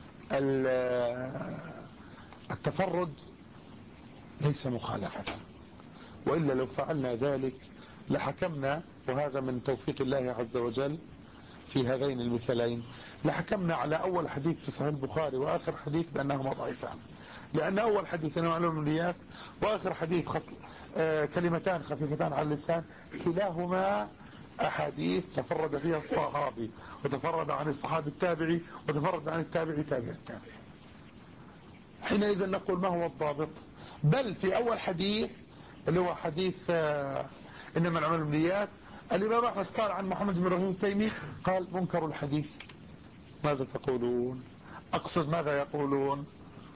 التفرد ليس مخالفة، وإلا لو فعلنا ذلك لحكمنا، وهذا من توفيق الله عز وجل في هذين المثالين، لحكمنا على أول حديث في صحيح البخاري وآخر حديث بأنهما ضعيفان. لأن أول حديث إنما الأعمال بالنيات وآخر حديث خصل آه كلمتان خفيفتان على اللسان كلاهما أحاديث تفرد فيها الصحابي وتفرد عن الصحابي التابعي وتفرد عن التابعي تابع التابعي. حينئذ نقول ما هو الضابط؟ بل في أول حديث اللي هو حديث آه إنما الأعمال بالنيات الإمام أحمد قال عن محمد بن إبراهيم التيمي قال منكر الحديث. ماذا تقولون؟ أقصد ماذا يقولون؟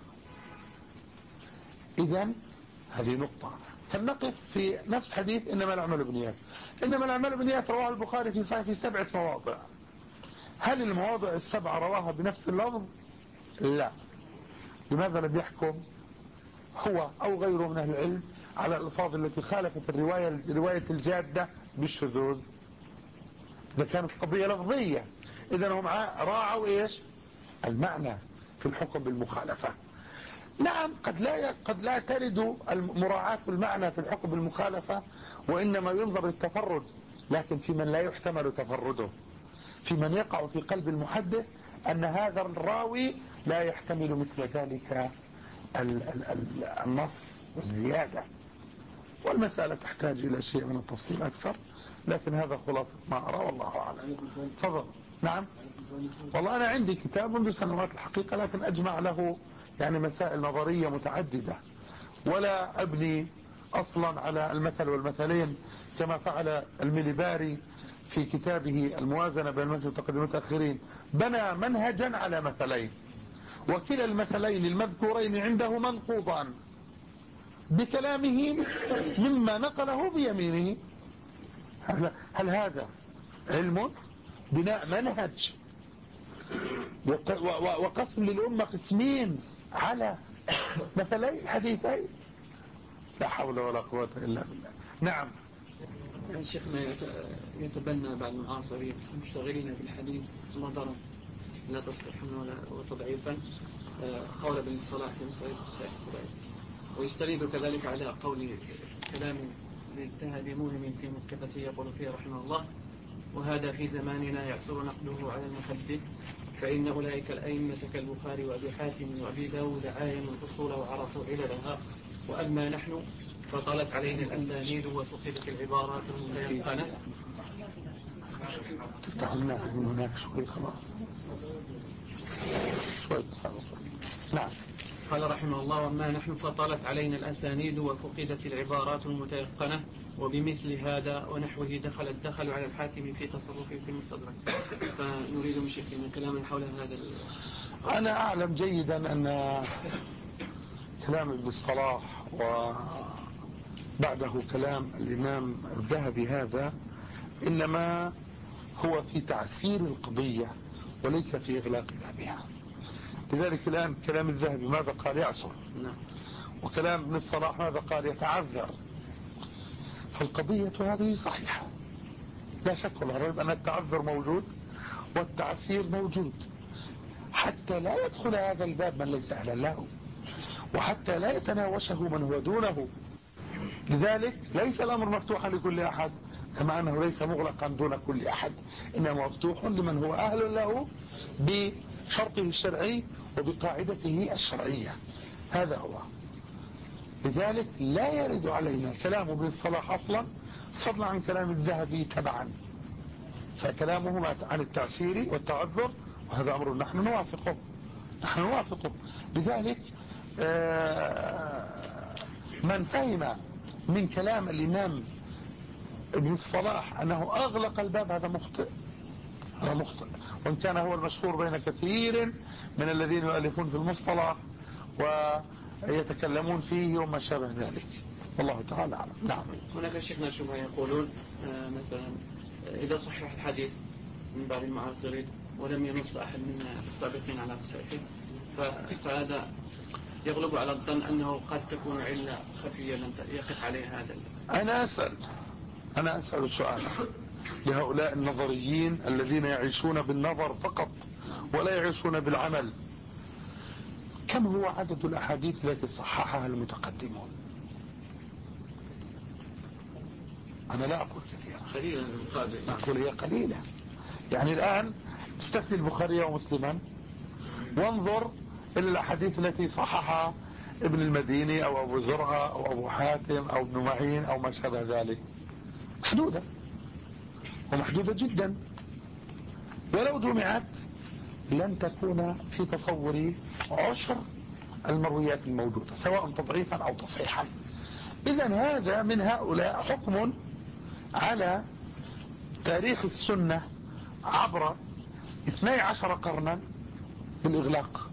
إذن هذه نقطة. فلنقف في نفس حديث إنما الأعمال بالنيات. إنما الأعمال بالنيات رواه البخاري في صحيح في سبعة مواضع. هل المواضع السبعة رواها بنفس اللفظ؟ لا. لماذا لم يحكم هو أو غيره من أهل العلم على الألفاظ التي خالفت الرواية رواية الجادة بالشذوذ؟ إذا كانت قضية لفظية إذن هم راعوا إيش المعنى في الحكم بالمخالفة. نعم قد لا قد لا ترد المراعاة المعنى في الحكم بالمخالفة وإنما ينظر التفرد، لكن في من لا يحتمل تفرده، في من يقع في قلب المحدث أن هذا الراوي لا يحتمل مثل ذلك النص والزيادة، والمسألة تحتاج إلى شيء من التفصيل أكثر، لكن هذا خلاصة ما أرى والله أعلم. تفضل. نعم والله أنا عندي كتاب منذ سنوات الحقيقة، لكن أجمع له يعني مسائل نظرية متعددة، ولا أبني أصلا على المثل والمثلين كما فعل المليباري في كتابه الموازنة بين المثل والتقديم والتأخيرين. بنى منهجا على مثلين، وكلا المثلين المذكورين عنده منقوضان بكلامه مما نقله بيمينه. هل, هل هذا علم؟ بناء منهج وقسم للأمة قسمين على مثلين حديثين، لا حول ولا قوة إلا بالله. نعم. يعني شيخنا يتبنى بعض المعاصرين المشتغلين بالحديث نظرا لا تصحيحا ولا وتضعيفا قول ابن الصلاح في صحيح الصحيح ويستند كذلك على قول كلام الاجتهاد مهم في مسكته يقول فيه رحمه الله: وهذا في زماننا يعسر نقله على المحدث، فإن أولئك الأئمة كالبخاري وأبي حاتم وأبي داود عاينوا الأصول وعرفوا عللها، وأما نحن فطالت علينا الأسانيد وفقدت العبارات المتيقنة. تفتح لنا من هناك شوي خلاص شوي خلاص. نعم. قال رحمه الله: وما نحن فطالت علينا الأسانيد وفقدت العبارات المتيقنة، وبمثل هذا ونحوه دخل الدخل على الحاكم في تصرفه في المستدرك. فنريد من شيخنا كلاما حول هذا. أنا أعلم جيدا أن كلام ابن الصلاح وبعده كلام الإمام الذهبي هذا إنما هو في تعسير القضية وليس في إغلاق بابها. لذلك الآن كلام الذهبي ماذا قال؟ يعسر. وكلام ابن الصلاح ماذا قال؟ يتعذر. فالقضية هذه صحيحة لا شك ولا ريب أن التعذر موجود والتعسير موجود، حتى لا يدخل هذا الباب من ليس أهلا له، وحتى لا يتناوشه من هو دونه. لذلك ليس الأمر مفتوحا لكل أحد، كما أنه ليس مغلقا دون كل أحد، إنما مفتوح لمن هو أهل له بشرطه الشرعي وبقاعدته الشرعية. هذا هو. لذلك لا يرد علينا كلام ابن الصلاح أصلا فضلا عن كلام الذهبي تبعا، فكلامهما عن التعسير والتعذر، وهذا أمر نحن نوافقه نحن نوافقه. لذلك من فهم من كلام الإمام ابن الصلاح أنه أغلق الباب هذا مخطئ هذا مخطئ وإن كان هو المشهور بين كثير من الذين يؤلفون في المصطلح ويتكلمون فيه وما شابه ذلك، والله تعالى أعلم. نعم. هناك شيخنا شبهة يقولون مثلا إذا صحح الحديث من بعض المعاصرين ولم ينص أحد من السابقين على صحيحه، فهذا يغلب على الظن أنه قد تكون علة خفية لم يقف عليها هذا. أنا أسأل أنا أسأل سؤالا لهؤلاء النظريين الذين يعيشون بالنظر فقط ولا يعيشون بالعمل: كم هو عدد الأحاديث التي صححها المتقدمون؟ أنا لا أقول كثيرا، قليلا المقابل، أقول هي قليلة. يعني الآن استثني البخاري ومسلما وانظر إلى الأحاديث التي صححها ابن المديني او ابو زرعة او ابو حاتم او ابن معين او ما شابه ذلك، محدودة ومحدودة جدا، ولو جمعت لن تكون في تصوري عشر المرويات الموجودة سواء تضعيفا او تصحيحا. اذا هذا من هؤلاء حكم على تاريخ السنة عبر اثني عشر قرنا بالاغلاق.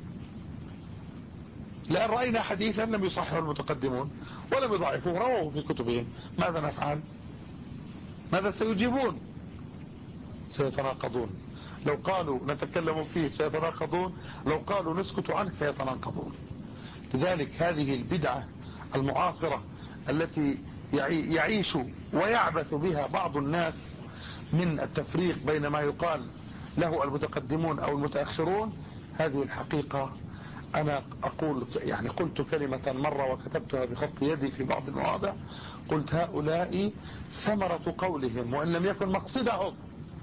لأن رأينا حديثا لم يصححه المتقدمون ولم يضعفوه، رووه في كتبهم، ماذا نفعل؟ ماذا سيجيبون؟ سيتناقضون. لو قالوا نتكلم فيه سيتناقضون، لو قالوا نسكت عنه سيتناقضون. لذلك هذه البدعة المعاصرة التي يعيش ويعبث بها بعض الناس من التفريق بين ما يقال له المتقدمون أو المتأخرون، هذه الحقيقة أنا أقول يعني قلت كلمة مرة وكتبتها بخط يدي في بعض المواضع، قلت هؤلاء ثمرة قولهم وإن لم يكن مقصدهم،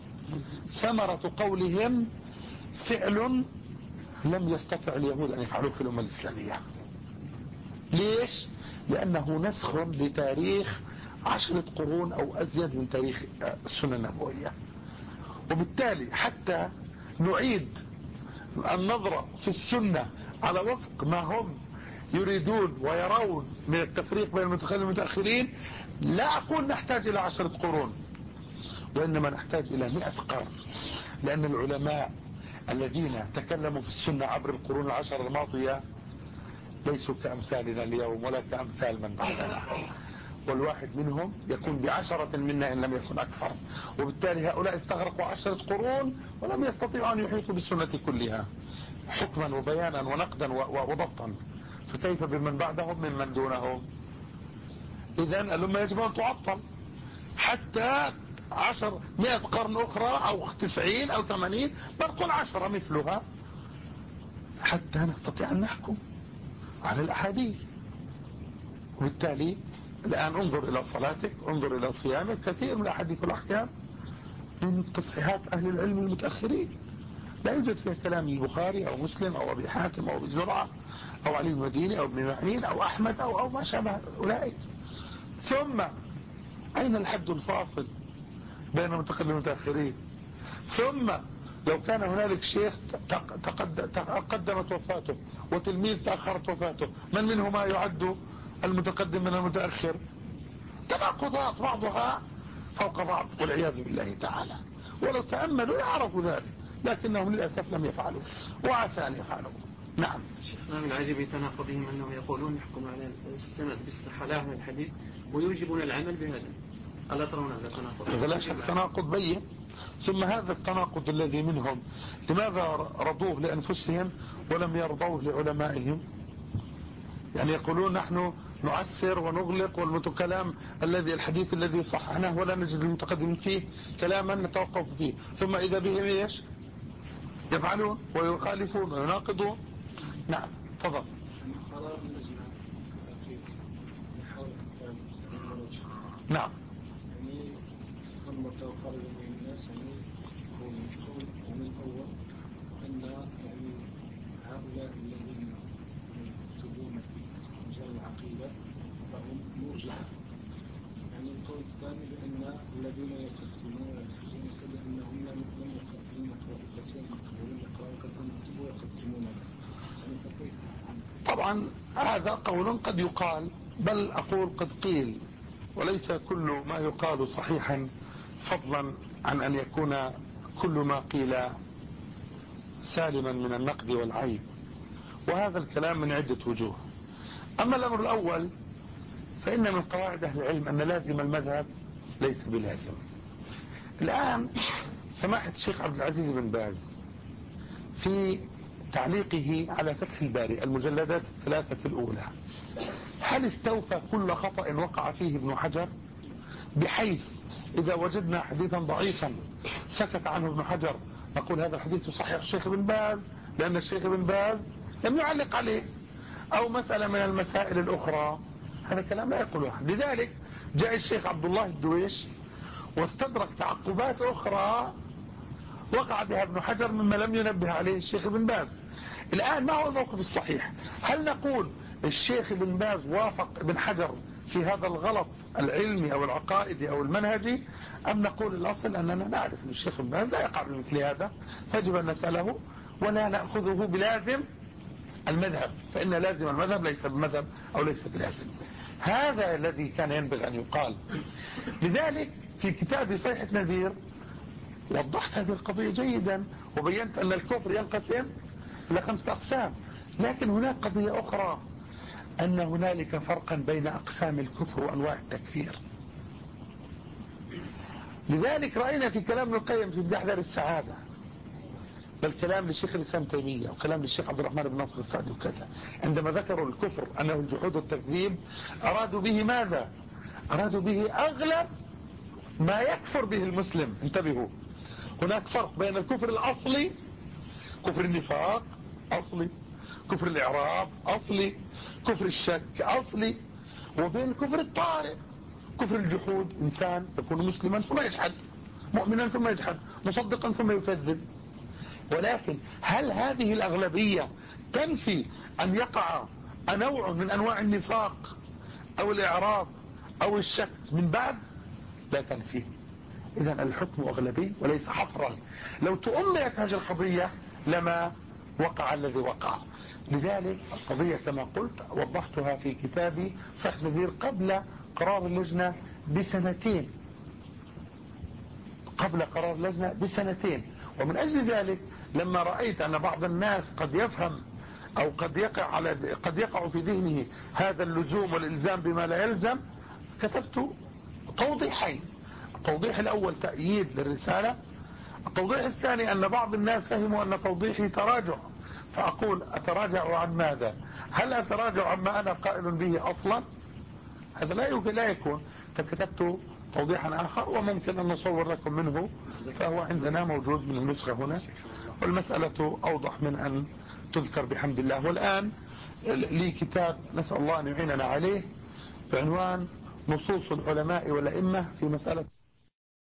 ثمرة قولهم فعل لم يستطع اليهود أن يفعلوه في الأمة الإسلامية. ليش؟ لأنه نسخ لتاريخ عشرة قرون أو أزيد من تاريخ السنة النبوية، وبالتالي حتى نعيد النظرة في السنة على وفق ما هم يريدون ويرون من التفريق بين المتقدمين والمتأخرين، لا أقول نحتاج إلى عشرة قرون، وإنما نحتاج إلى مئة قرن. لأن العلماء الذين تكلموا في السنة عبر القرون العشر الماضية ليسوا كأمثالنا اليوم ولا كأمثال من بعدنا، والواحد منهم يكون بعشرة منا إن لم يكن أكثر، وبالتالي هؤلاء استغرقوا عشرة قرون ولم يستطيعوا أن يحيطوا بالسنة كلها حكما وبيانا ونقدا وضبطا، فكيف بمن بعدهم ممن دونهم؟ إذن الأمة يجب أن تعطل حتى عشر مئة قرن أخرى أو تسعين أو ثمانين، بنقول عشرة مثلها، حتى نستطيع أن نحكم على الأحاديث. وبالتالي الآن انظر إلى صلاتك، انظر إلى صيامك، كثير من الأحاديث والأحكام من تصحيحات أهل العلم المتأخرين، لا يوجد فيها كلام البخاري أو مسلم أو أبي حاتم أو أبي زرعة أو علي المديني أو ابن معين أو أحمد أو, أو ما شابه أولئك. ثم أين الحد الفاصل بين المتقدمين والمتأخرين؟ ثم لو كان هنالك شيخ تقدمت وفاته وتلميذ تأخرت وفاته، من منهما يعد المتقدم من المتأخر؟ تناقضات بعضها فوق بعض والعياذ بالله تعالى، ولو تأملوا يعرفوا ذلك، لكنهم للأسف لم يفعلوا وعسى أن يفعلوا. نعم. شيخنا من عجب تناقضهم أنهم يقولون نحكم على السند بالصحة لا على الحديث ويوجبون العمل بهذا، ألا ترون هذا التناقض؟ لا شك تناقض بين. ثم هذا التناقض الذي منهم لماذا رضوه لأنفسهم ولم يرضوه لعلمائهم؟ يعني يقولون نحن نعسر ونغلق والمتكلام الذي الحديث الذي صححناه ولا نجد المتقدمين فيه كلاما نتوقف فيه، ثم إذا بهم ايش يفعلون ويخالفون ويناقضون. نعم تفضل. نعم. يعني استخدمت وقال بين الناس يعني يكون القول يعني الأول أن يعني هؤلاء الذين يكتبون في مجال العقيدة فهم مرجئة. يعني القول الثاني بأن الذين يكتبون ويكتبون كأنهم لم لم يقرؤون كثيرا مقبولون يقرؤون كثيرا يكتبوا ويقدمون. يعني فكيف؟ طبعا هذا قول قد يقال، بل أقول قد قيل، وليس كل ما يقال صحيحا فضلا عن أن يكون كل ما قيل سالما من النقد والعيب، وهذا الكلام من عدة وجوه. أما الأمر الأول فإن من قواعد أهل العلم أن لازم المذهب ليس بلازم. الآن سماحة الشيخ عبد العزيز بن باز في تعليقه على فتح الباري المجلدات الثلاثة الأولى، هل استوفى كل خطأ وقع فيه ابن حجر؟ بحيث إذا وجدنا حديثا ضعيفا سكت عنه ابن حجر نقول هذا الحديث صحيح الشيخ بن باز لأن الشيخ بن باز لم يعلق عليه، أو مسألة من المسائل الأخرى، هذا كلام لا يقوله أحد. لذلك جاء الشيخ عبد الله الدويش واستدرك تعقبات أخرى وقع بها ابن حجر مما لم ينبه عليه الشيخ بن باز. الآن ما هو الموقف الصحيح؟ هل نقول الشيخ ابن باز وافق ابن حجر في هذا الغلط العلمي او العقائدي او المنهجي، ام نقول الاصل اننا نعرف ان الشيخ ابن باز لا يقع بمثل هذا، فيجب ان نسأله ولا نأخذه بلازم المذهب، فإن لازم المذهب ليس بمذهب أو ليس بلازم. هذا الذي كان ينبغي أن يقال. لذلك في كتاب صيحة نذير وضحت هذه القضية جيدا، وبينت أن الكفر ينقسم إلى خمسة أقسام. لكن هناك قضية أخرى، أن هنالك فرقا بين أقسام الكفر وأنواع التكفير. لذلك رأينا في كلام ابن القيم في بداية دار السعادة، بل كلام للشيخ الإسلام تيمية وكلام للشيخ عبد الرحمن بن ناصر السعدي وكذا، عندما ذكروا الكفر أنه الجحود والتكذيب أرادوا به ماذا؟ أرادوا به أغلب ما يكفر به المسلم. انتبهوا، هناك فرق بين الكفر الأصلي، كفر النفاق أصلي، كفر الإعراب أصلي، كفر الشك أصلي، وبين كفر الطارئ، كفر الجحود. إنسان يكون مسلما ثم يجحد، مؤمنا ثم يجحد، مصدقا ثم يكذب. ولكن هل هذه الأغلبية تنفي أن يقع نوع من أنواع النفاق أو الإعراض أو الشك من بعد؟ لا تنفي. إذن الحكم أغلبي وليس حصرا. لو تؤملت هذه القضية لما وقع الذي وقع. لذلك القضية كما قلت وضحتها في كتابي صيحة نذير قبل قرار اللجنة بسنتين، قبل قرار اللجنة بسنتين. ومن أجل ذلك لما رأيت أن بعض الناس قد يفهم أو قد يقع على قد يقع في ذهنه هذا اللزوم والإلزام بما لا يلزم، كتبت توضيحين. التوضيح الأول تأييد للرسالة، التوضيح الثاني أن بعض الناس فهموا أن توضيحي تراجع، فأقول أتراجع عن ماذا؟ هل أتراجع عما أنا قائل به أصلا؟ هذا لا يمكن، لا يكون. فكتبت توضيحا آخر وممكن أن نصور لكم منه، فهو عندنا موجود من النسخة هنا، والمسألة أوضح من أن تذكر بحمد الله. والآن لي كتاب نسأل الله أن يعيننا عليه بعنوان نصوص العلماء والأئمة في مسألة